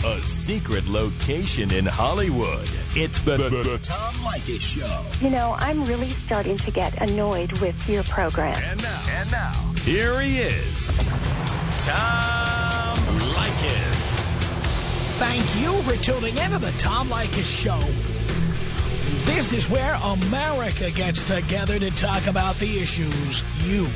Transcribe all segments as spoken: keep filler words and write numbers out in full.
A secret location in Hollywood. It's the, the, the Tom Leykis Show. You know, I'm really starting to get annoyed with your program. And now, and now, here he is, Tom Leykis. Thank you for tuning in to the Tom Leykis Show. This is where America gets together to talk about the issues you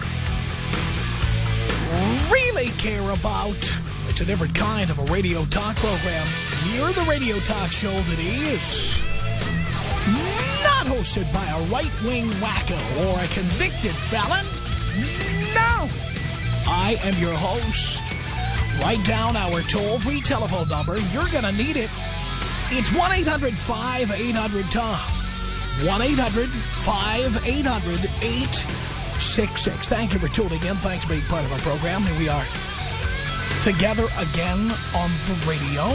really care about. It's a different kind of a radio talk program. We're the radio talk show that is not hosted by a right-wing wacko or a convicted felon. No. I am your host. Write down our toll-free telephone number. You're going to need it. It's one eight hundred five eight hundred Tom. one eight hundred five eight hundred eight six six. Thank you for tuning in. Thanks for being part of our program. Here we are together again on the radio.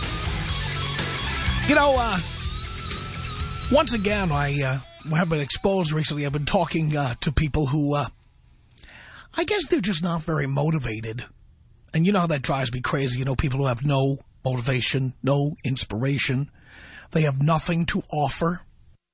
You know, uh, once again, I uh, have been exposed recently. I've been talking uh, to people who, uh, I guess they're just not very motivated. And you know how that drives me crazy. You know, people who have no motivation, no inspiration. They have nothing to offer.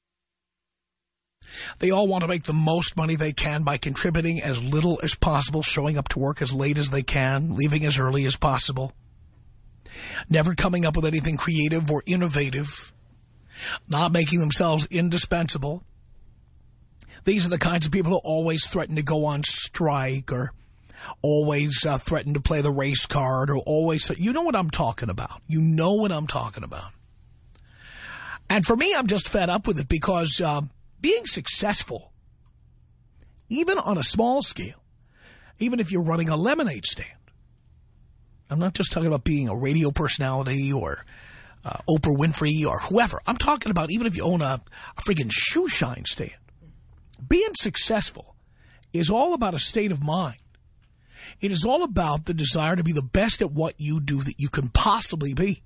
They all want to make the most money they can by contributing as little as possible, showing up to work as late as they can, leaving as early as possible, never coming up with anything creative or innovative, not making themselves indispensable. These are the kinds of people who always threaten to go on strike or always uh, threaten to play the race card or always... You know what I'm talking about. You know what I'm talking about. And for me, I'm just fed up with it because... Uh, Being successful, even on a small scale, even if you're running a lemonade stand, I'm not just talking about being a radio personality or uh, Oprah Winfrey or whoever. I'm talking about even if you own a, a freaking shoe shine stand. Being successful is all about a state of mind. It is all about the desire to be the best at what you do that you can possibly be.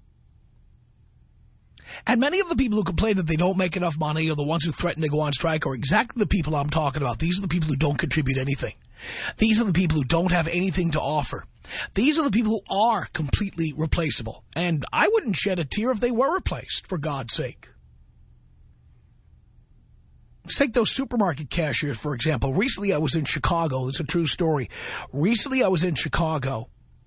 And many of the people who complain that they don't make enough money or the ones who threaten to go on strike are exactly the people I'm talking about. These are the people who don't contribute anything. These are the people who don't have anything to offer. These are the people who are completely replaceable. And I wouldn't shed a tear if they were replaced, for God's sake. Let's take those supermarket cashiers, for example. Recently I was in Chicago. It's a true story. Recently I was in Chicago.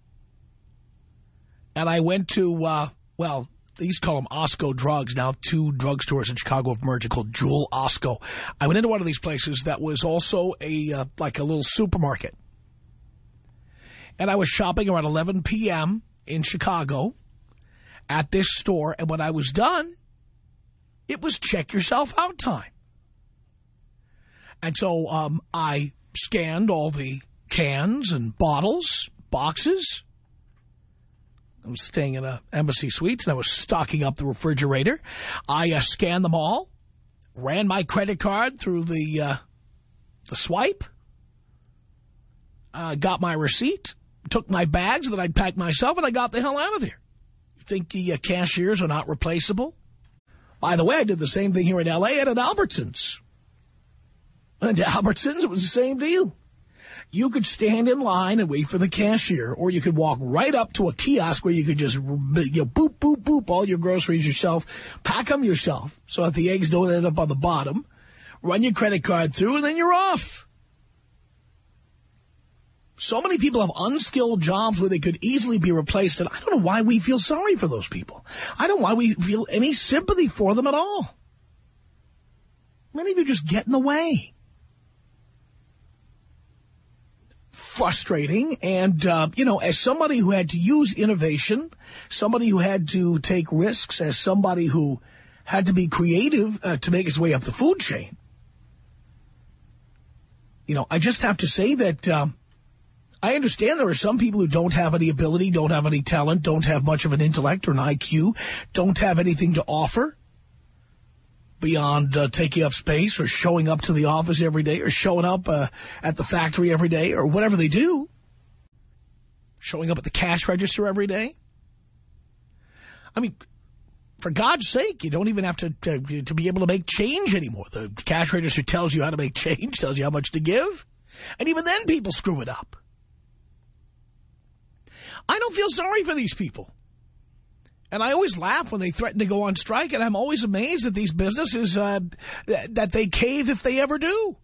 And I went to, uh, well... They used to call them Osco Drugs. Now two drugstores in Chicago have merged called Jewel Osco. I went into one of these places that was also a uh, like a little supermarket. And I was shopping around eleven p m in Chicago at this store. And when I was done, it was check yourself out time. And so um, I scanned all the cans and bottles, boxes. I was staying in a Embassy Suites, and I was stocking up the refrigerator. I uh, scanned them all, ran my credit card through the uh, the swipe, uh, got my receipt, took my bags that I'd packed myself, and I got the hell out of there. You think the uh, cashiers are not replaceable? By the way, I did the same thing here in L A at an Albertsons. And at Albertsons, it was the same deal. You could stand in line and wait for the cashier, or you could walk right up to a kiosk where you could just, you know, boop, boop, boop, all your groceries yourself, pack them yourself so that the eggs don't end up on the bottom, run your credit card through, and then you're off. So many people have unskilled jobs where they could easily be replaced, and I don't know why we feel sorry for those people. I don't know why we feel any sympathy for them at all. Many of you just get in the way. Frustrating. And, uh, you know, as somebody who had to use innovation, somebody who had to take risks, as somebody who had to be creative uh, to make his way up the food chain, you know, I just have to say that um, I understand there are some people who don't have any ability, don't have any talent, don't have much of an intellect or an I Q, don't have anything to offer beyond uh, taking up space or showing up to the office every day or showing up uh, at the factory every day or whatever they do, showing up at the cash register every day. I mean, for God's sake, you don't even have to, to, to be able to make change anymore. The cash register tells you how to make change, tells you how much to give, and even then people screw it up. I don't feel sorry for these people. And I always laugh when they threaten to go on strike, and I'm always amazed at these businesses uh, that they cave if they ever do.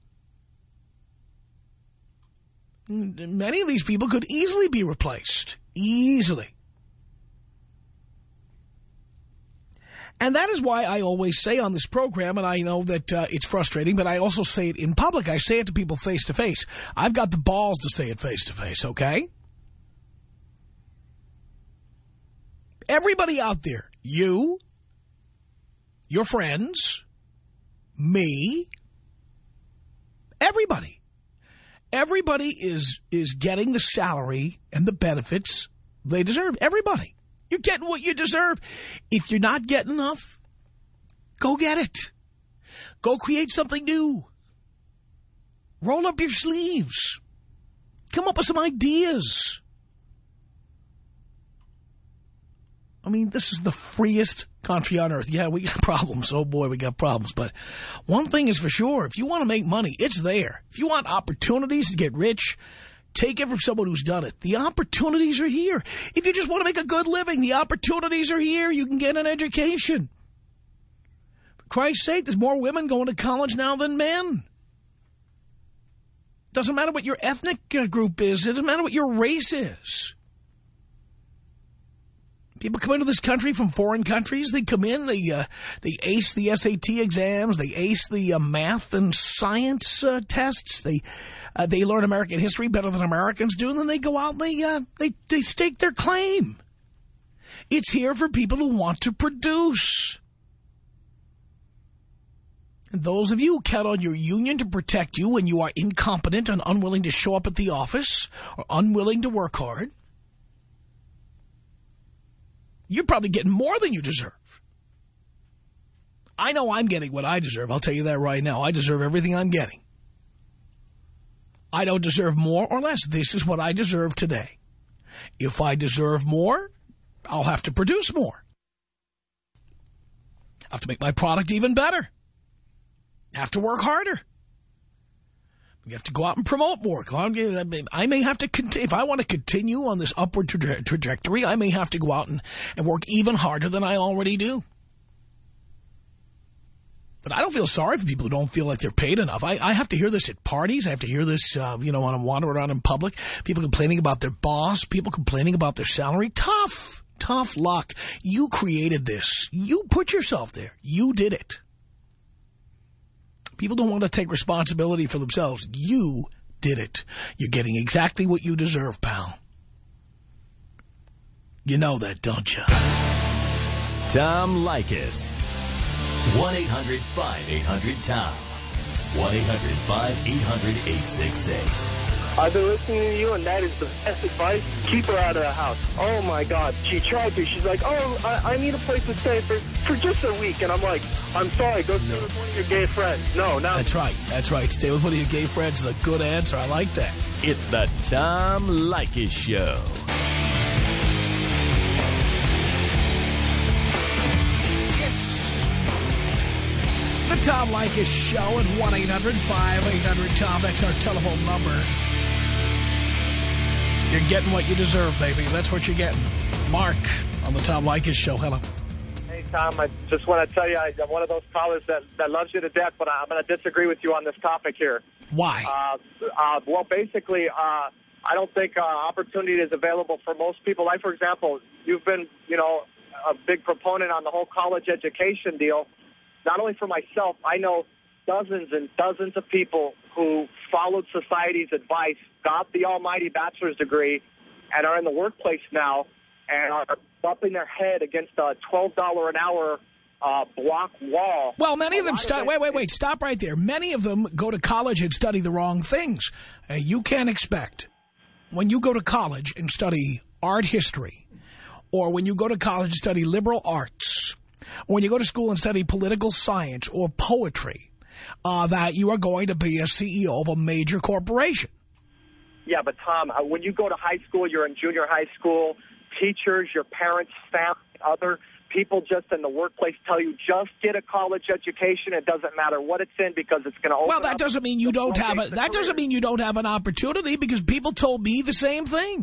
Many of these people could easily be replaced. Easily. And that is why I always say on this program, and I know that uh, it's frustrating, but I also say it in public. I say it to people face to face. I've got the balls to say it face to face, okay? Everybody out there, you, your friends, me, everybody. Everybody is is getting the salary and the benefits they deserve. Everybody. You're getting what you deserve. If you're not getting enough, go get it. Go create something new. Roll up your sleeves. Come up with some ideas. I mean, this is the freest country on earth. Yeah, we got problems. Oh, boy, we got problems. But one thing is for sure. If you want to make money, it's there. If you want opportunities to get rich, take it from someone who's done it. The opportunities are here. If you just want to make a good living, the opportunities are here. You can get an education. For Christ's sake, there's more women going to college now than men. Doesn't matter what your ethnic group is. It doesn't matter what your race is. People come into this country from foreign countries. They come in, they uh, they ace the S A T exams, they ace the uh, math and science uh, tests. They uh, they learn American history better than Americans do, and then they go out and they uh, they they stake their claim. It's here for people who want to produce. And those of you who count on your union to protect you when you are incompetent and unwilling to show up at the office or unwilling to work hard, you're probably getting more than you deserve. I know I'm getting what I deserve. I'll tell you that right now. I deserve everything I'm getting. I don't deserve more or less. This is what I deserve today. If I deserve more, I'll have to produce more. I have to make my product even better. I have to work harder. You have to go out and promote more. I may have to continue. If I want to continue on this upward tra trajectory, I may have to go out and, and work even harder than I already do. But I don't feel sorry for people who don't feel like they're paid enough. I, I have to hear this at parties. I have to hear this, uh, you know, when I'm wandering around in public. People complaining about their boss. People complaining about their salary. Tough, tough luck. You created this. You put yourself there. You did it. People don't want to take responsibility for themselves. You did it. You're getting exactly what you deserve, pal. You know that, don't you? Tom Leykis. one eight hundred five eight hundred Tom. one eight hundred five eight hundred eight six six. I've been listening to you, and that is the best advice. Keep her out of the house. Oh, my God. She tried to. She's like, oh, I, I need a place to stay for, for just a week. And I'm like, I'm sorry. Go stay with one of your gay friends. No, no. That's right. That's right. Stay with one of your gay friends is a good answer. I like that. It's the Tom Leykis Show. It's the Tom Leykis Show at one eight hundred five eight hundred Tom. That's our telephone number. You're getting what you deserve, baby. That's what you're getting. Mark on the Tom Leykis Show. Hello. Hey, Tom, I just want to tell you, I'm one of those callers that, that loves you to death, but I'm going to disagree with you on this topic here. Why? Uh, uh, well, basically, uh, I don't think uh, opportunity is available for most people. Like, for example, you've been, you know, a big proponent on the whole college education deal. Not only for myself, I know dozens and dozens of people who followed society's advice, got the almighty bachelor's degree, and are in the workplace now and are bumping their head against a twelve dollars an hour uh, block wall. Well, many of them, stu wait, wait, wait, stop right there. Many of them go to college and study the wrong things. Uh, you can't expect, when you go to college and study art history, or when you go to college and study liberal arts, or when you go to school and study political science or poetry, uh, that you are going to be a C E O of a major corporation. Yeah, but Tom, uh, when you go to high school, you're in junior high school, teachers, your parents, family, other people just in the workplace tell you just get a college education. It doesn't matter what it's in because it's going to open Well, that doesn't mean you don't have a, that doesn't mean you don't have an opportunity, because people told me the same thing.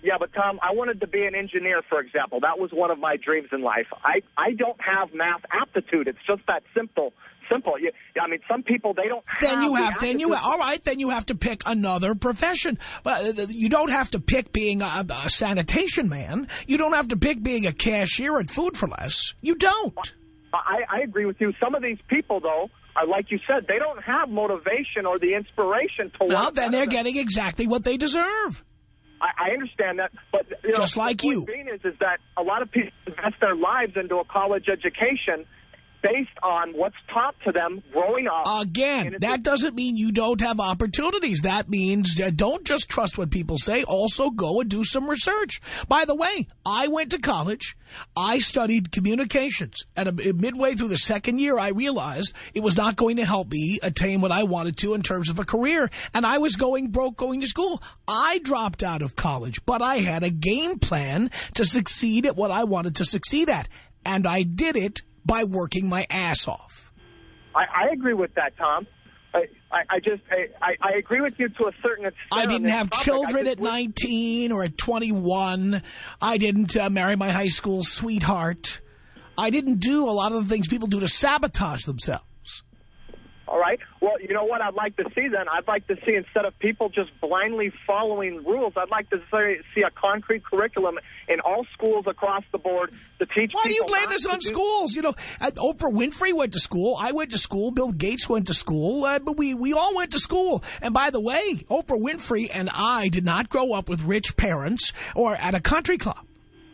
Yeah, but Tom, I wanted to be an engineer, for example. That was one of my dreams in life. I, I don't have math aptitude. It's just that simple. Simple. You, I mean, some people, they don't have Then you have, the then you, all right, then you have to pick another profession. But you don't have to pick being a, a sanitation man. You don't have to pick being a cashier at Food for Less. You don't. I, I agree with you. Some of these people, though, are, like you said, they don't have motivation or the inspiration to Well, work. then they're getting exactly what they deserve. I, I understand that, but you know, just like the point you. being is, is that a lot of people invest their lives into a college education based on what's taught to them growing up. Again, that doesn't mean you don't have opportunities. That means uh, don't just trust what people say. Also go and do some research. By the way, I went to college. I studied communications. And a, midway through the second year, I realized it was not going to help me attain what I wanted to in terms of a career. And I was going broke going to school. I dropped out of college, but I had a game plan to succeed at what I wanted to succeed at. And I did it by working my ass off. I, I agree with that, Tom. I, I, I just, I, I agree with you to a certain extent. I didn't have topic. children at nineteen or at twenty-one. I didn't uh, marry my high school sweetheart. I didn't do a lot of the things people do to sabotage themselves. All right. Well, you know what I'd like to see then? I'd like to see, instead of people just blindly following rules, I'd like to say, see a concrete curriculum in all schools across the board to teach Why people. do you blame not this to on do schools? You know, uh, Oprah Winfrey went to school. I went to school. Bill Gates went to school. Uh, but we, we all went to school. And by the way, Oprah Winfrey and I did not grow up with rich parents or at a country club.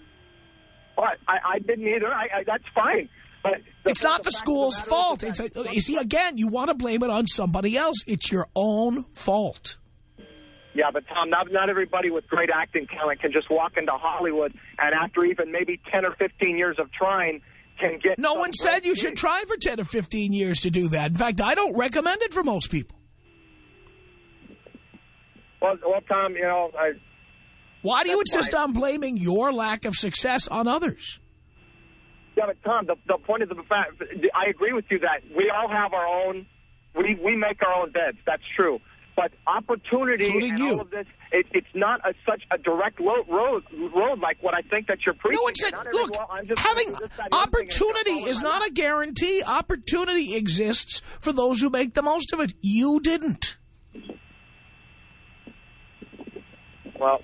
But I, I didn't either. I, I, that's fine. But the, it's not the, the school's fault. It's a, you see, again, you want to blame it on somebody else. It's your own fault. Yeah, but Tom, not, not everybody with great acting talent can just walk into Hollywood and after even maybe ten or fifteen years of trying can get... No one said you should try for ten or fifteen years to do that. In fact, I don't recommend it for most people. Well, well Tom, you know... I, Why do you insist fine. on blaming your lack of success on others? Yeah, but Tom, the, the point of the fact, I agree with you that we all have our own, we, we make our own beds. That's true. But opportunity Including and you. all of this, it, it's not a, such a direct lo road, road like what I think that you're preaching. No one said, look, having opportunity is not a guarantee. Opportunity exists for those who make the most of it. You didn't. Well...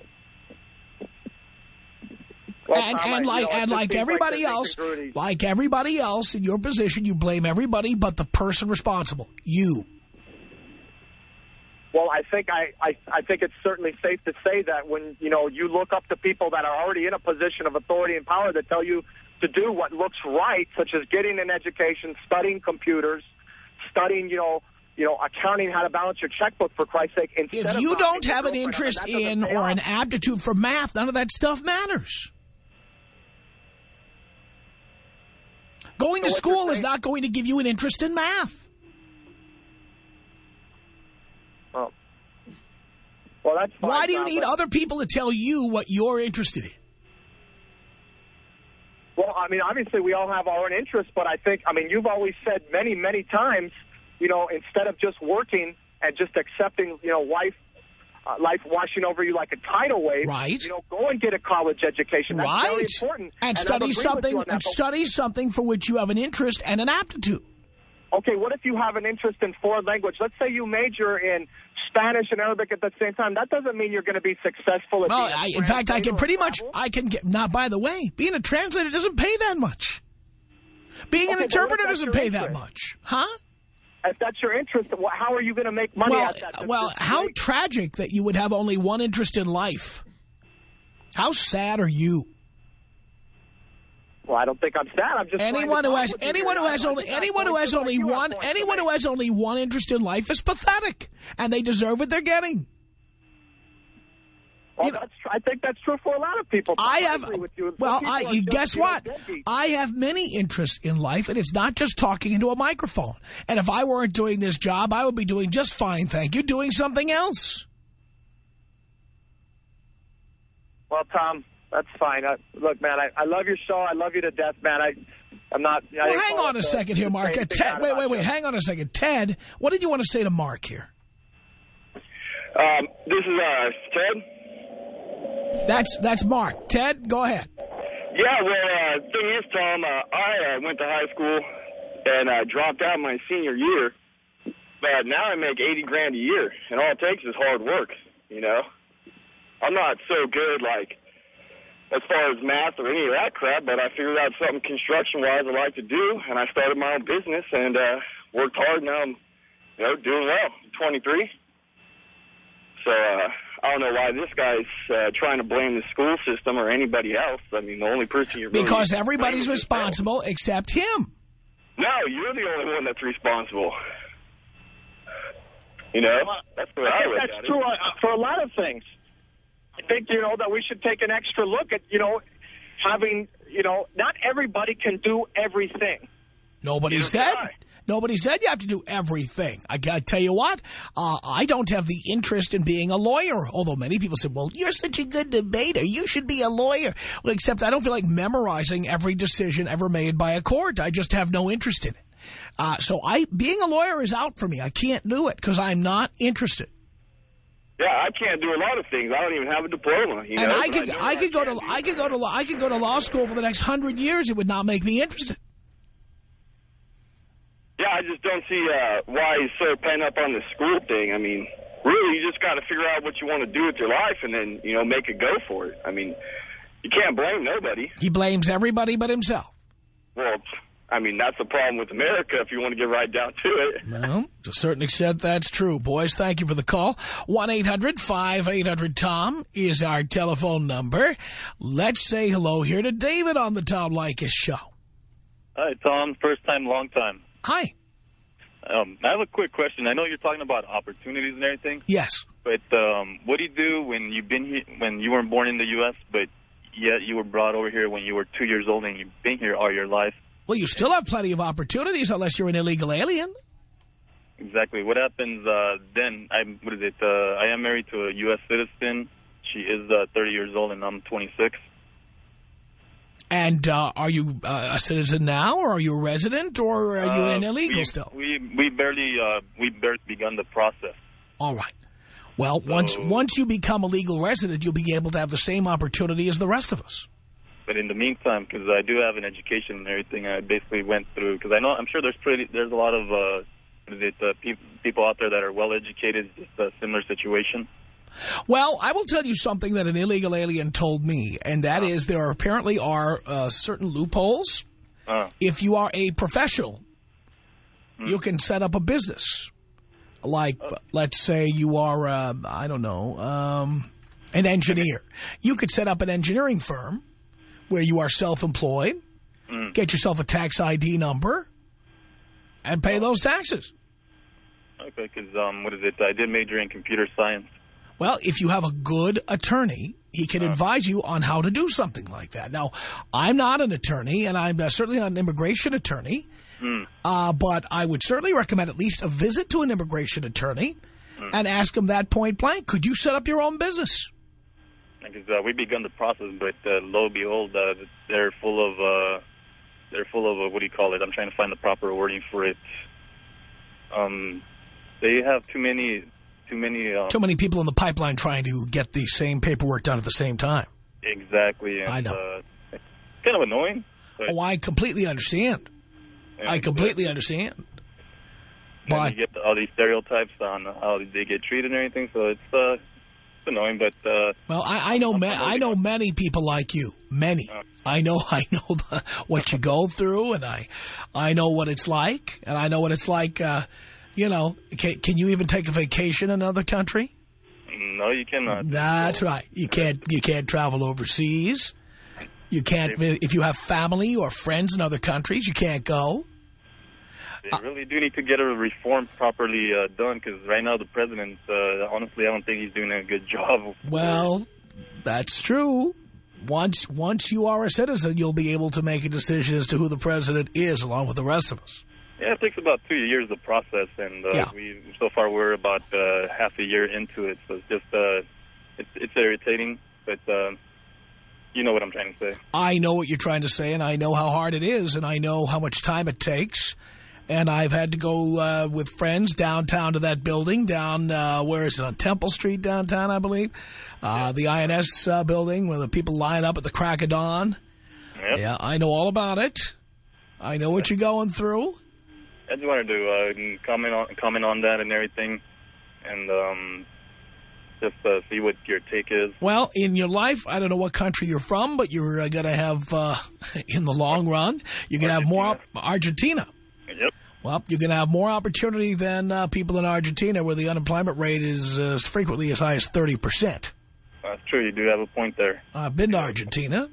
Well, and Tom, and I, like you know, and like everybody like else, like everybody else in your position, you blame everybody but the person responsible, you. Well, I think I, I I think it's certainly safe to say that when you know you look up to people that are already in a position of authority and power that tell you to do what looks right, such as getting an education, studying computers, studying you know. You know, accounting, how to balance your checkbook, for Christ's sake. If you don't have an interest in or an aptitude for math, none of that stuff matters. Going to school is not going to give you an interest in math. Oh. Well, that's fine. Why do you need other people to tell you what you're interested in? Well, I mean, obviously we all have our own interests, but I think, I mean, you've always said many, many times, you know, instead of just working and just accepting, you know, life, uh, life washing over you like a tidal wave, right? You know, go and get a college education. That's right. very important. And, and study something, and study something for which you have an interest and an aptitude. Okay, what if you have an interest in foreign language? Let's say you major in Spanish and Arabic at the same time. That doesn't mean you're going to be successful. At well, I, in fact, I can pretty much, I can get, not by the way, being a translator doesn't pay that much. Being okay, an interpreter doesn't pay interest? that much. Huh? If that's your interest, how are you going to make money well, at that? That's well, how great. tragic that you would have only one interest in life. How sad are you? Well, I don't think I'm sad. I'm just anyone who has anyone who has only anyone who has only one anyone who has only one interest in life is pathetic, and they deserve what they're getting. Well, you know, that's, I think that's true for a lot of people. I have. I with you. Well, I you guess what? I have many interests in life, and it's not just talking into a microphone. And if I weren't doing this job, I would be doing just fine, thank you, doing something else. Well, Tom, that's fine. I, look, man, I, I love your show. I love you to death, man. I, I'm not. I well, hang on a second here, Mark. Ted, wait, wait, wait. You. Hang on a second, Ted. What did you want to say to Mark here? Um, this is uh, Ted. That's that's Mark. Ted, go ahead. Yeah, well, uh, thing is, Tom, uh, I uh, went to high school and uh, dropped out my senior year, but now I make eighty grand a year, and all it takes is hard work, you know? I'm not so good, like, as far as math or any of that crap, but I figured out something construction-wise I like to do, and I started my own business and uh, worked hard. Now I'm, you know, doing well. I'm twenty-three. So, uh, I don't know why this guy's uh, trying to blame the school system or anybody else. I mean, the only person you're really... Because everybody's responsible except him. No, you're the only one that's responsible. You know? That's what I, I look That's at true it. uh, for a lot of things. I think, you know, that we should take an extra look at, you know, having, you know, not everybody can do everything. Nobody Neither said... can I. Nobody said you have to do everything. I gotta tell you what, uh, I don't have the interest in being a lawyer, although many people said, well, you're such a good debater. You should be a lawyer. Well, except I don't feel like memorizing every decision ever made by a court. I just have no interest in it. Uh, so I, being a lawyer is out for me. I can't do it because I'm not interested. Yeah, I can't do a lot of things. I don't even have a diploma. You and know, I could, I, I could go to, I could go to, I could go to law school for the next hundred years. It would not make me interested. Yeah, I just don't see uh, why he's so pent up on the school thing. I mean, really, you just got to figure out what you want to do with your life and then, you know, make a go for it. I mean, you can't blame nobody. He blames everybody but himself. Well, I mean, that's the problem with America if you want to get right down to it. Well, to a certain extent, that's true. Boys, thank you for the call. one eight hundred five eight hundred Tom is our telephone number. Let's say hello here to David on the Tom Leykis show. Hi, Tom. First time, long time. Hi. Um, I have a quick question. I know you're talking about opportunities and everything. Yes. But um, what do you do when you've been here, when you weren't born in the U S, but yet you were brought over here when you were two years old and you've been here all your life? Well, you still have plenty of opportunities unless you're an illegal alien. Exactly. What happens uh, then? I'm, what is it? Uh, I am married to a U S citizen. She is uh, thirty years old and I'm twenty-six. And uh, are you uh, a citizen now, or are you a resident, or are you uh, an illegal we, still? We we barely uh, we barely begun the process. All right. Well, so, once once you become a legal resident, you'll be able to have the same opportunity as the rest of us. But in the meantime, because I do have an education and everything, I basically went through, because I know, I'm sure there's pretty, there's a lot of uh, what is it, uh, pe people out there that are well educated, just a similar situation. Well, I will tell you something that an illegal alien told me, and that uh. is there apparently are uh, certain loopholes. Uh. If you are a professional, hmm. you can set up a business. Like, uh. let's say you are, uh, I don't know, um, an engineer. You could set up an engineering firm where you are self-employed, mm. get yourself a tax I D number, and pay those taxes. Okay, because, um, what is it, I did major in computer science. Well, if you have a good attorney, he can uh. advise you on how to do something like that. Now, I'm not an attorney, and I'm uh, certainly not an immigration attorney, mm. uh, but I would certainly recommend at least a visit to an immigration attorney mm. and ask him that point blank. Could you set up your own business? Because uh, we begun the process, but uh, lo and behold, uh, they're full of, uh, they're full of, uh, what do you call it? I'm trying to find the proper wording for it. Um, they have too many, too many... Um, too many people in the pipeline trying to get the same paperwork done at the same time. Exactly. And, I know. Uh, it's kind of annoying. But, oh, I completely understand. I completely uh, understand. But you get all these stereotypes on how they get treated and everything, so it's... Uh, annoying, but uh, well, I, I know, ma I know many people like you. Many. Uh, I know, I know the, what you go through, and I, I know what it's like, and I know what it's like. Uh, you know, can, can you even take a vacation in another country? No, you cannot. That's so, right. You can't. You can't travel overseas. You can't. If you have family or friends in other countries, you can't go. They really do need to get a reform properly uh, done, because right now the president, uh, honestly, I don't think he's doing a good job. Well, that's true. Once once you are a citizen, you'll be able to make a decision as to who the president is, along with the rest of us. Yeah, it takes about two years the process, and uh, yeah. we so far we're about uh, half a year into it, so it's just uh, it's, it's irritating, but uh, you know what I'm trying to say. I know what you're trying to say, and I know how hard it is, and I know how much time it takes. And I've had to go uh, with friends downtown to that building, down, uh, where is it, on Temple Street downtown, I believe. Uh, the I N S uh, building where the people line up at the crack of dawn. Yep. Yeah, I know all about it. I know what you're going through. I just wanted to uh, comment on comment on that and everything, and um, just uh, see what your take is. Well, in your life, I don't know what country you're from, but you're uh, going to have, uh, in the long run, you're going to have more... Argentina. Yep. Well, you're going to have more opportunity than uh, people in Argentina, where the unemployment rate is uh, frequently as high as thirty percent. That's true. You do have a point there. I've been to Argentina.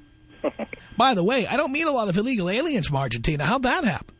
By the way, I don't meet a lot of illegal aliens from Argentina. How'd that happen?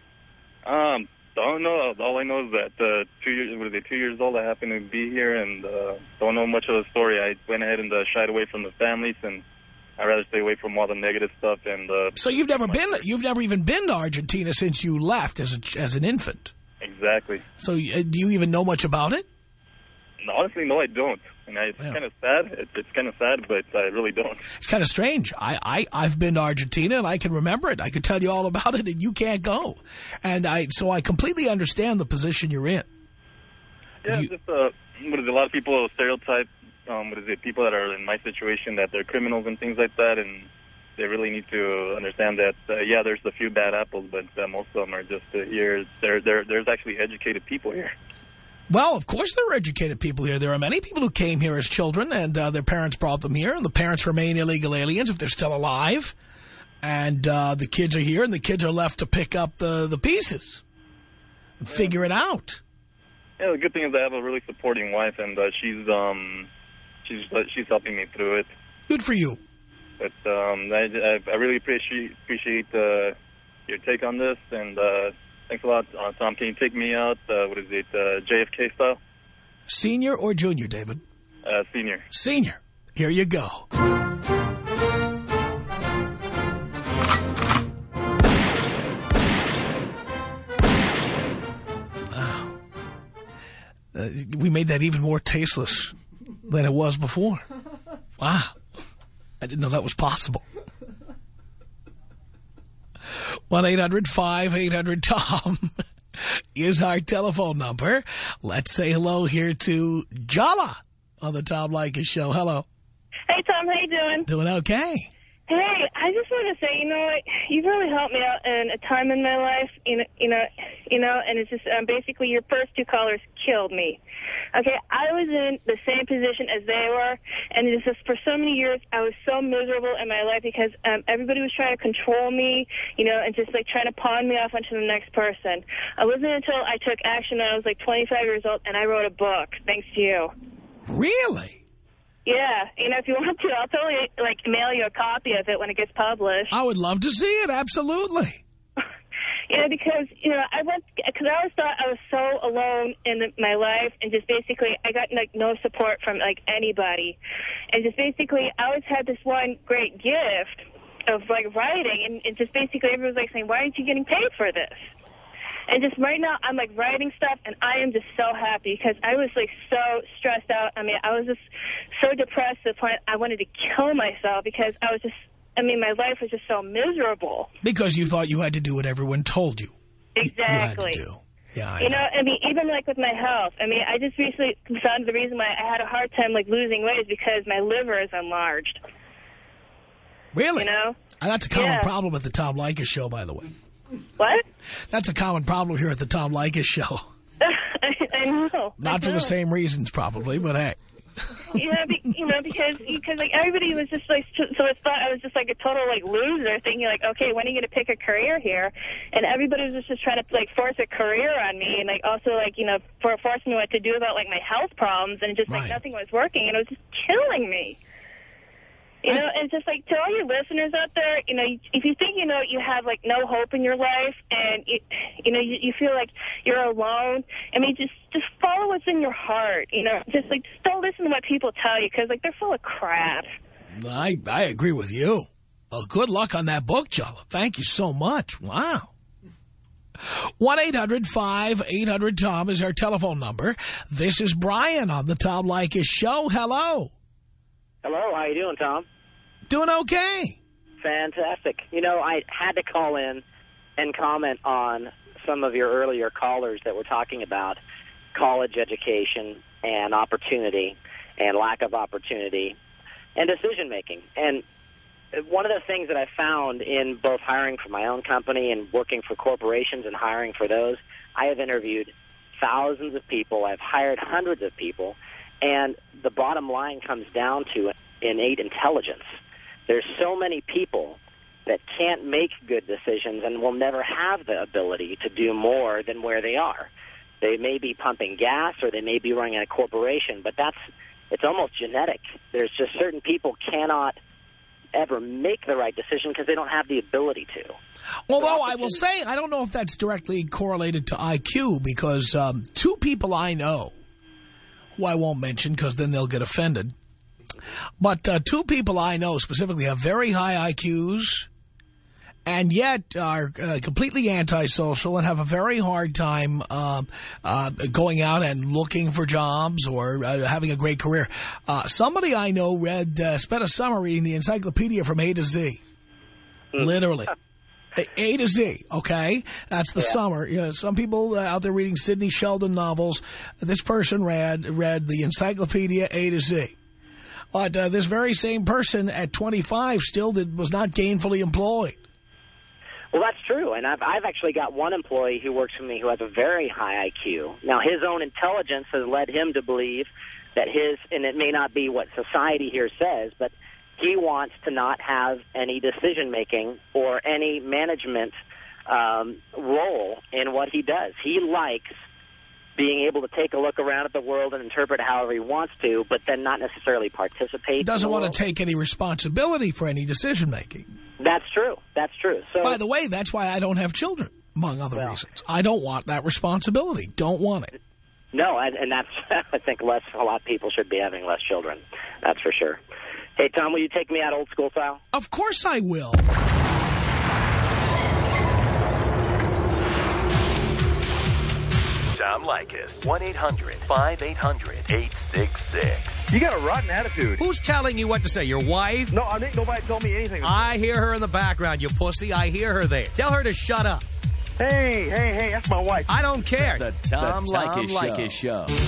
Um, don't know. All I know is that uh, two years, what are they, two years old, I happen to be here, and uh, don't know much of the story. I went ahead and uh, shied away from the families, and I'd rather stay away from all the negative stuff. And uh, so you've never been, you've never even been to Argentina since you left as a, as an infant. Exactly. So uh, do you even know much about it? Honestly, no, I don't. And I, it's yeah. kind of sad. It, it's kind of sad, but I really don't. It's kind of strange. I, I, I've been to Argentina, and I can remember it. I could tell you all about it, and you can't go. And I, so I completely understand the position you're in. Yeah, you, just uh, what is it, a lot of people stereotype, um, what is it, people that are in my situation, that they're criminals and things like that, and they really need to understand that, uh, yeah, there's a few bad apples, but uh, most of them are just uh, here. There, there, there's actually educated people here. Well, of course there are educated people here. There are many people who came here as children, and uh, their parents brought them here, and the parents remain illegal aliens if they're still alive. And uh, the kids are here, and the kids are left to pick up the, the pieces and yeah. figure it out. Yeah, the good thing is I have a really supporting wife, and uh, she's um, she's uh, she's helping me through it. Good for you. But um, I, I really appreciate appreciate uh, your take on this, and uh, thanks a lot, uh, Tom. Can you take me out? Uh, what is it, uh, J F K style? Senior or junior, David? Uh, senior. Senior. Here you go. Uh, we made that even more tasteless than it was before. Wow. I didn't know that was possible. one eight hundred five eight hundred Tom is our telephone number. Let's say hello here to Jala on the Tom Leykis Show. Hello. Hey, Tom. How you doing? Doing okay. Hey, I just want to say, you know what, you've really helped me out in a time in my life, you know, you know, you know and it's just um, basically your first two callers killed me. Okay, I was in the same position as they were, and it's just for so many years I was so miserable in my life because um, everybody was trying to control me, you know, and just like trying to pawn me off onto the next person. It wasn't until I took action when I was like twenty-five years old, and I wrote a book, thanks to you. Really? Yeah, you know, if you want to, I'll totally, like, mail you a copy of it when it gets published. I would love to see it, absolutely. You know, because, you know, I went, because I always thought I was so alone in the, my life, and just basically, I got, like, no support from, like, anybody. And just basically, I always had this one great gift of, like, writing, and, and just basically everyone was, like, saying, why aren't you getting paid for this? And just right now, I'm, like, writing stuff, and I am just so happy because I was, like, so stressed out. I mean, I was just so depressed to the point I wanted to kill myself because I was just, I mean, my life was just so miserable. Because you thought you had to do what everyone told you. Exactly. You had to do. Yeah, I you know. know, I mean, even, like, with my health. I mean, I just recently found the reason why I had a hard time, like, losing weight is because my liver is enlarged. Really? You know? And that's a common yeah. problem at the Tom Leykis Show, by the way. What? That's a common problem here at the Tom Leykis Show. I, I know. Not I for know. the same reasons, probably, but hey. Yeah, be, you know, because because like everybody was just like, so I thought I was just like a total like loser, thinking like, okay, when are you going to pick a career here? And everybody was just trying to like force a career on me, and like also like you know for forcing me what to do about like my health problems, and just like right. nothing was working, and it was just killing me. You know, and just like to all your listeners out there, you know, if you think, you know, you have like no hope in your life and, you, you know, you, you feel like you're alone, I mean, just, just follow what's in your heart, you know, just like, just don't listen to what people tell you because like they're full of crap. I, I agree with you. Well, good luck on that book, Jala. Thank you so much. Wow. one eight hundred five eight hundred Tom is our telephone number. This is Brian on the Tom Leykis Show. Hello. Hello, how you doing, Tom? Doing okay. Fantastic. You know, I had to call in and comment on some of your earlier callers that were talking about college education and opportunity and lack of opportunity and decision-making. And one of the things that I found in both hiring for my own company and working for corporations and hiring for those, I have interviewed thousands of people. I've hired hundreds of people. And the bottom line comes down to innate intelligence. There's so many people that can't make good decisions and will never have the ability to do more than where they are. They may be pumping gas or they may be running a corporation, but that's it's almost genetic. There's just certain people cannot ever make the right decision because they don't have the ability to. Although I will say, I don't know if that's directly correlated to I Q, because um, two people I know, who I won't mention because then they'll get offended, but uh, two people I know specifically have very high I Qs and yet are uh, completely antisocial and have a very hard time uh, uh, going out and looking for jobs or uh, having a great career. Uh, somebody I know read, uh, spent a summer reading the encyclopedia from A to Z. Mm. Literally. A, A to Z, okay? That's the yeah. summer. You know, some people uh, out there reading Sidney Sheldon novels. This person read, read the encyclopedia A to Z. But uh, this very same person at twenty-five still did, was not gainfully employed. Well, that's true, and I've, I've actually got one employee who works for me who has a very high I Q. Now, his own intelligence has led him to believe that his, and it may not be what society here says, but he wants to not have any decision-making or any management um, role in what he does. He likes being able to take a look around at the world and interpret it however he wants to, but then not necessarily participate. He doesn't want to take any responsibility for any decision-making. That's true. That's true. So, by the way, that's why I don't have children, among other well, reasons. I don't want that responsibility. Don't want it. No, and, and that's, I think, less. A lot of people should be having less children. That's for sure. Hey, Tom, will you take me out old school style? Of course I will. Tom Leykis. one eight hundred five eight hundred eight six six. You got a rotten attitude. Who's telling you what to say? Your wife? No, I think nobody told me anything. I hear her in the background, you pussy. I hear her there. Tell her to shut up. Hey, hey, hey, that's my wife. I don't care. The Tom, the Tom Leykis Show. Show.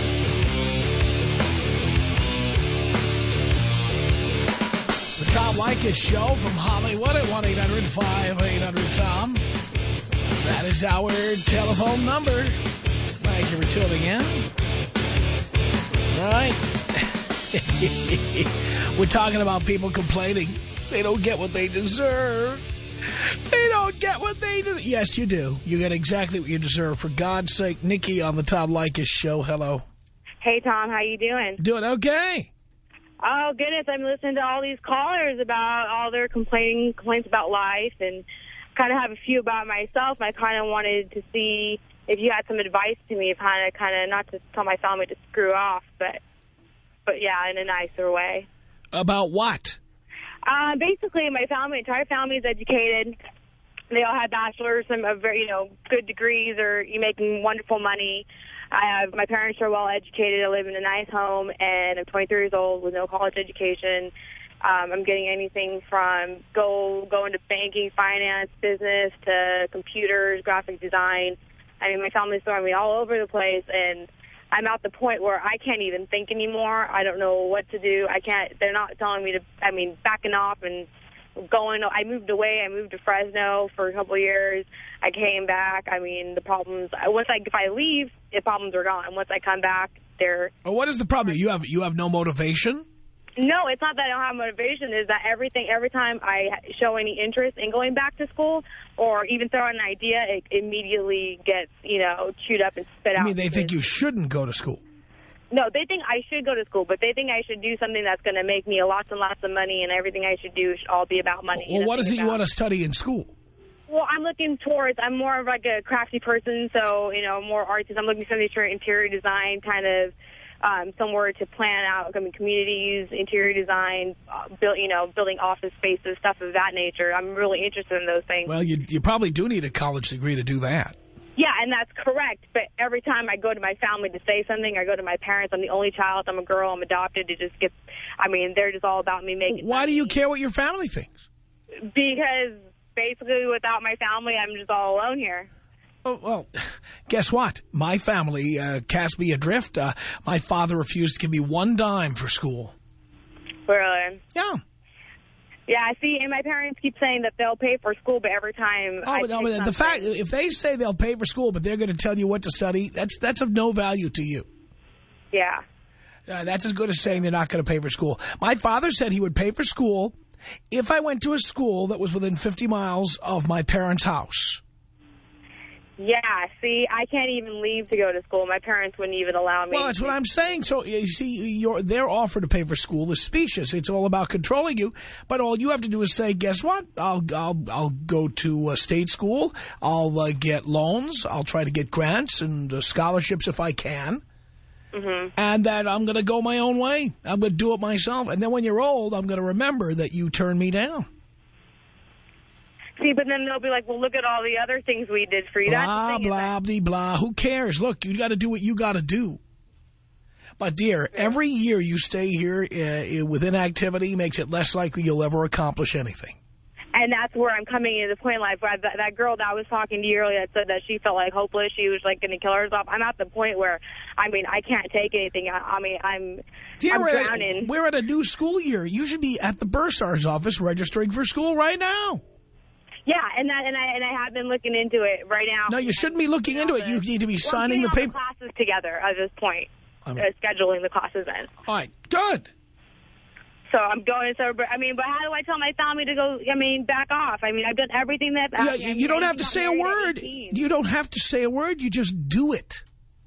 The Tom Leykis Show from Hollywood at one eight hundred five eight hundred Tom. That is our telephone number. Thank you for tuning in. All right. We're talking about people complaining. They don't get what they deserve. They don't get what they deserve. Yes, you do. You get exactly what you deserve. For God's sake, Nikki on the Tom Leykis Show. Hello. Hey, Tom. How you doing? Doing okay. Oh, goodness. I'm listening to all these callers about all their complaining complaints about life, and kind of have a few about myself. I kind of wanted to see if you had some advice to me, kind of, kind of not to tell my family to screw off, but, but yeah, in a nicer way. About what? Uh, basically, my family, entire family is educated. They all have bachelors, some of very, you know, good degrees, or you making wonderful money. I have my parents are well educated. I live in a nice home, and I'm twenty-three years old with no college education. Um, I'm getting anything from go going to banking, finance, business, to computers, graphic design. I mean, my family's throwing me all over the place, and I'm at the point where I can't even think anymore. I don't know what to do. I can't. They're not telling me to. I mean, backing off and going. I moved away. I moved to Fresno for a couple of years. I came back. I mean, the problems. Once I if I leave, the problems are gone. Once I come back, they're. Well, what is the problem? You have you have no motivation? No, it's not that I don't have motivation. It's that everything, every time I show any interest in going back to school or even throw an idea, it immediately gets, you know, chewed up and spit out. I mean, they think you shouldn't go to school. No, they think I should go to school, but they think I should do something that's going to make me lots and lots of money, and everything I should do should all be about money. Well, what is it about. you want to study in school? Well, I'm looking towards, I'm more of like a crafty person, so, you know, more artist. I'm looking for something for interior design, kind of, Um, somewhere to plan out, I mean, communities, interior design, uh, build, you know, building office spaces, stuff of that nature. I'm really interested in those things. Well, you you probably do need a college degree to do that. Yeah, and that's correct. But every time I go to my family to say something, I go to my parents. I'm the only child. I'm a girl. I'm adopted. It just gets, I mean, they're just all about me making Why money. do you care what your family thinks? Because basically without my family, I'm just all alone here. Oh, well, guess what? My family uh, cast me adrift. Uh, my father refused to give me one dime for school. Really? Yeah. Yeah, see, and my parents keep saying that they'll pay for school, but every time Oh, I but, no, take but the fact, if they say they'll pay for school, but they're going to tell you what to study, that's that's of no value to you. Yeah. Uh, that's as good as saying they're not going to pay for school. My father said he would pay for school if I went to a school that was within fifty miles of my parents' house. Yeah, see, I can't even leave to go to school. My parents wouldn't even allow me. Well, that's what I'm saying. So, you see, your their offer to pay for school is specious. It's all about controlling you. But all you have to do is say, guess what? I'll I'll I'll go to a state school. I'll uh, get loans. I'll try to get grants and uh, scholarships if I can. Mm-hmm. And that I'm going to go my own way. I'm going to do it myself. And then when you're old, I'm going to remember that you turned me down. See, but then they'll be like, well, look at all the other things we did for you. Blah, That's the blah, blah, blah. Who cares? Look, you got to do what you got to do. But, dear, every year you stay here uh, with inactivity makes it less likely you'll ever accomplish anything. And that's where I'm coming into the point in life. Where that, that girl that I was talking to you earlier that said that she felt like hopeless, she was like going to kill herself. I'm at the point where, I mean, I can't take anything. I, I mean, I'm, Dear, I'm we're drowning. At, we're at a new school year. You should be at the bursar's office registering for school right now. Yeah, and that, and I and I have been looking into it right now. No, you shouldn't be looking into it. You need to be well, signing the paper. The classes together at this point, I mean, uh, scheduling the classes in. All right, good. So I'm going so, I mean, but how do I tell my family to go? I mean, back off. I mean, I've done everything that. Yeah, I you, mean, you don't I have to say a word. You don't have to say a word. You just do it.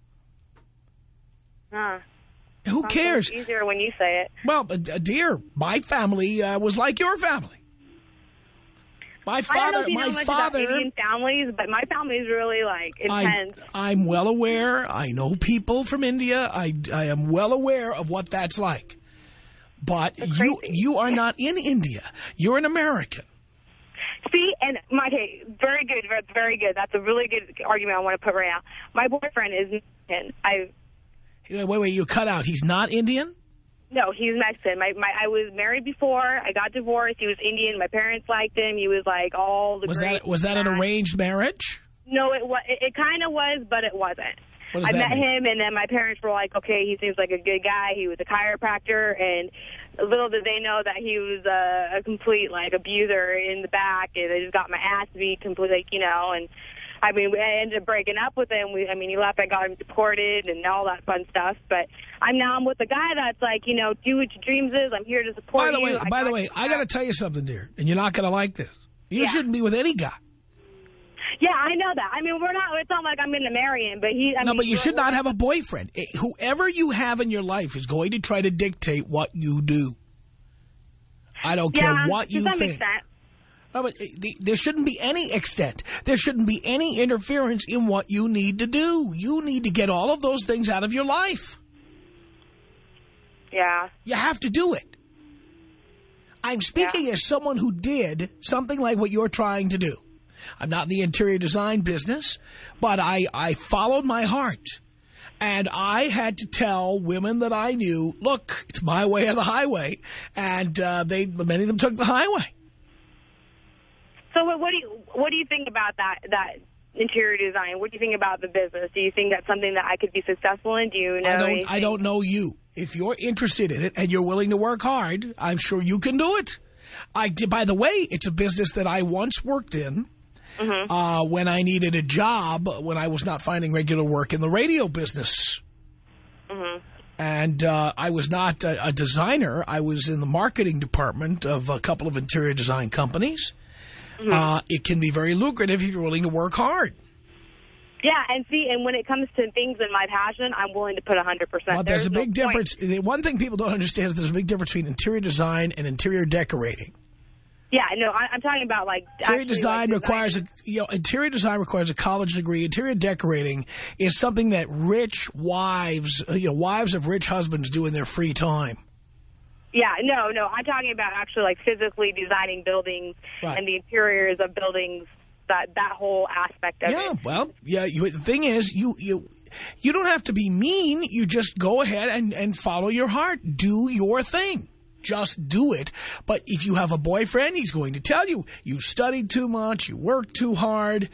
Huh. Who Sounds cares? so much easier when you say it. Well, uh, dear, my family uh, was like your family. My father, I don't know if you my know much father. about Indian families, but my family is really like intense. I, I'm well aware. I know people from India. I, I am well aware of what that's like. But you you are not in India. You're an American. See, and my okay, very good, very, very good. That's a really good argument I want to put right now. My boyfriend is Mexican. I wait, wait, you cut out. He's not Indian? No, he's Mexican. My, my, I was married before. I got divorced. He was Indian. My parents liked him. He was like all the was great that was that an arranged marriage? No, it was. It, it kind of was, but it wasn't. What does I that met mean? him, and then my parents were like, "Okay, he seems like a good guy." He was a chiropractor, and little did they know that he was a, a complete like abuser in the back, and I just got my ass beat completely, like, you know, and. I mean, I ended up breaking up with him. We, I mean, he left. I got him deported and all that fun stuff. But I'm now I'm with a guy that's like, you know, do what your dreams is. I'm here to support you. By the you. way, I by the got way, you. I got to tell you something, dear, and you're not going to like this. You Yeah. shouldn't be with any guy. Yeah, I know that. I mean, we're not. It's not like I'm going to marry him, but he. I no, mean, but you we're- should not have a boyfriend. It, whoever you have in your life is going to try to dictate what you do. I don't Yeah, care what you does that think. make sense? No, but the, there shouldn't be any extent. There shouldn't be any interference in what you need to do. You need to get all of those things out of your life. Yeah. You have to do it. I'm speaking as someone who did something like what you're trying to do. I'm not in the interior design business, but I, I followed my heart. And I had to tell women that I knew, look, it's my way or the highway. And uh, they many of them took the highway. So what, what do you what do you think about that that interior design? What do you think about the business? Do you think that's something that I could be successful in? Do you know I don't, anything? I don't know you. If you're interested in it and you're willing to work hard, I'm sure you can do it. I did, by the way, it's a business that I once worked in Mm-hmm. uh, when I needed a job, when I was not finding regular work in the radio business. Mm-hmm. And uh, I was not a, a designer. I was in the marketing department of a couple of interior design companies. Mm-hmm. Uh, it can be very lucrative if you're willing to work hard. Yeah, and see, and when it comes to things in my passion, I'm willing to put one hundred percent. But there's a big no difference. The one thing people don't understand is there's a big difference between interior design and interior decorating. Yeah, no, I, I'm talking about like Interior actually, design like, requires a you know interior design requires a college degree. Interior decorating is something that rich wives, you know, wives of rich husbands do in their free time. Yeah, no, no, I'm talking about actually like physically designing buildings Right. and the interiors of buildings. That that whole aspect of Yeah, it. well, yeah. You, the thing is, you you you don't have to be mean. You just go ahead and and follow your heart. Do your thing. Just do it. But if you have a boyfriend, he's going to tell you, you studied too much, you worked too hard.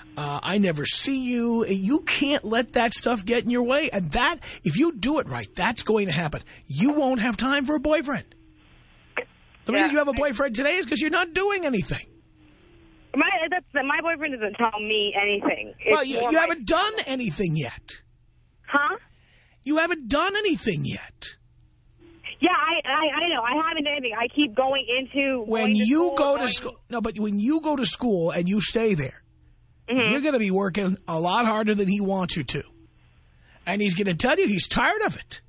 Uh, I never see you. You can't let that stuff get in your way. And that, if you do it right, that's going to happen. You won't have time for a boyfriend. The yeah. reason you have a boyfriend today is because you're not doing anything. My that's, my boyfriend doesn't tell me anything. It's well, you, you haven't done anything yet. Huh? You haven't done anything yet. Yeah, I, I I know. I haven't done anything. I keep going into when going to you school, go going... to school. No, but when you go to school and you stay there, mm-hmm. you're going to be working a lot harder than he wants you to, and he's going to tell you he's tired of it.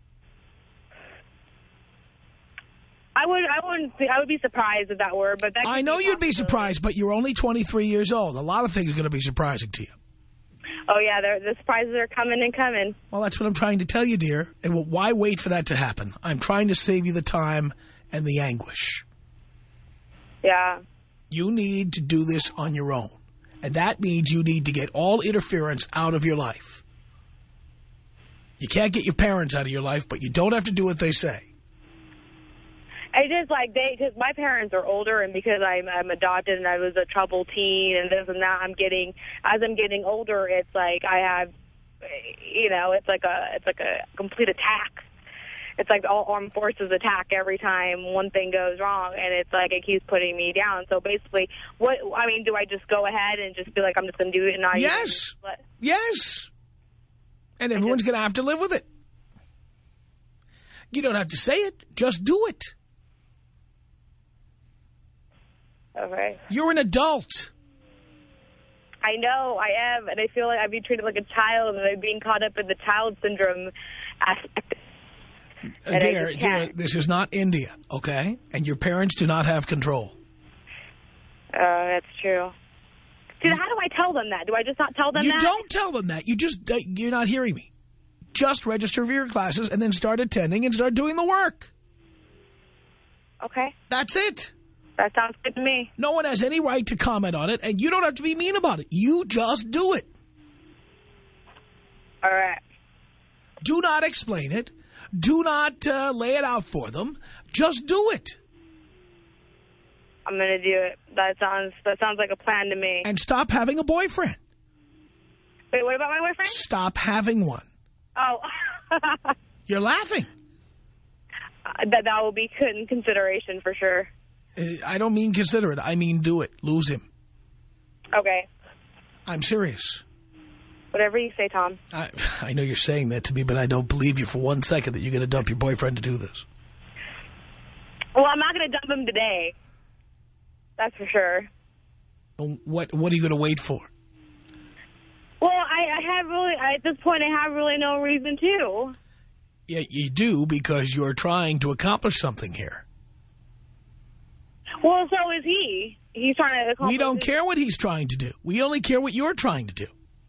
I would, I wouldn't, be, I would be surprised if that were, but that I know you'd be surprised, but you're only twenty-three years old. A lot of things are going to be surprising to you. Oh yeah, the surprises are coming and coming. Well, that's what I'm trying to tell you, dear. And why wait for that to happen? I'm trying to save you the time and the anguish. Yeah. You need to do this on your own, and that means you need to get all interference out of your life. You can't get your parents out of your life, but you don't have to do what they say. I just like they, because my parents are older, and because I'm, I'm adopted and I was a troubled teen and this and that, I'm getting, as I'm getting older, it's like I have, you know, it's like a, it's like a complete attack. It's like all armed forces attack every time one thing goes wrong, and it's like it keeps putting me down. So basically, what, I mean, do I just go ahead and just be like, I'm just going to do it and not yes. even let... Yes. And everyone's going to have to live with it. You don't have to say it. Just do it. Okay. You're an adult. I know, I am, and I feel like I'm being treated like a child, and I'm being caught up in the child syndrome aspect. Uh, dear, dear, this is not India, okay? And your parents do not have control. Oh, uh, that's true. Dude, how do I tell them that? Do I just not tell them you that? You don't tell them that. You just, uh, you're not hearing me. Just register for your classes and then start attending and start doing the work. Okay. That's it. That sounds good to me. No one has any right to comment on it, and you don't have to be mean about it. You just do it. All right. Do not explain it. Do not uh, lay it out for them. Just do it. I'm going to do it. That sounds that sounds like a plan to me. And stop having a boyfriend. Wait, what about my boyfriend? Stop having one. Oh. You're laughing. Uh, that, that will be in consideration for sure. I don't mean consider it. I mean do it. Lose him. Okay. I'm serious. Whatever you say, Tom. I, I know you're saying that to me, but I don't believe you for one second that you're going to dump your boyfriend to do this. Well, I'm not going to dump him today. That's for sure. What What are you going to wait for? Well, I, I have really, at this point, I have really no reason to. Yeah, you do, because you're trying to accomplish something here. Well, so is he. He's trying to accomplish... We don't care what he's trying to do. We only care what you're trying to do.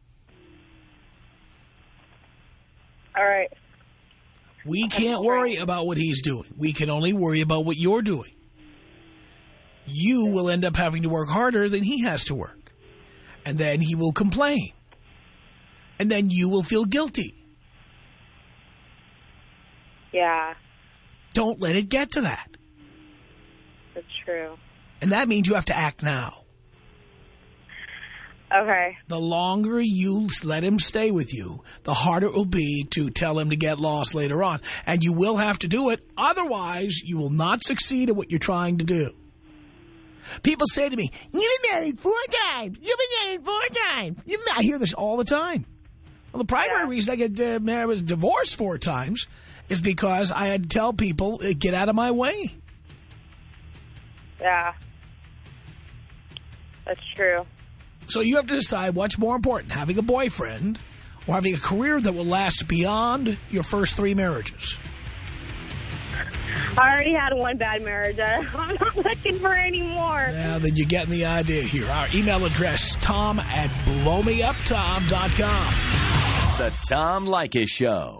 All right. We can't worry about what he's doing. We can only worry about what you're doing. You will end up having to work harder than he has to work. And then he will complain. And then you will feel guilty. Yeah. Don't let it get to that. That's true. And that means you have to act now. Okay. The longer you let him stay with you, the harder it will be to tell him to get lost later on. And you will have to do it. Otherwise, you will not succeed at what you're trying to do. People say to me, you've been married four times. You've been married four times. You've been... I hear this all the time. Well, the primary yeah. reason I get uh, I was divorced four times is because I had to tell people, uh, get out of my way. Yeah. That's true. So you have to decide what's more important, having a boyfriend or having a career that will last beyond your first three marriages. I already had one bad marriage. I'm not looking for any more. Now, then you're getting the idea here. Our email address, tom at blow me up tom dot com. The Tom Leykis Show.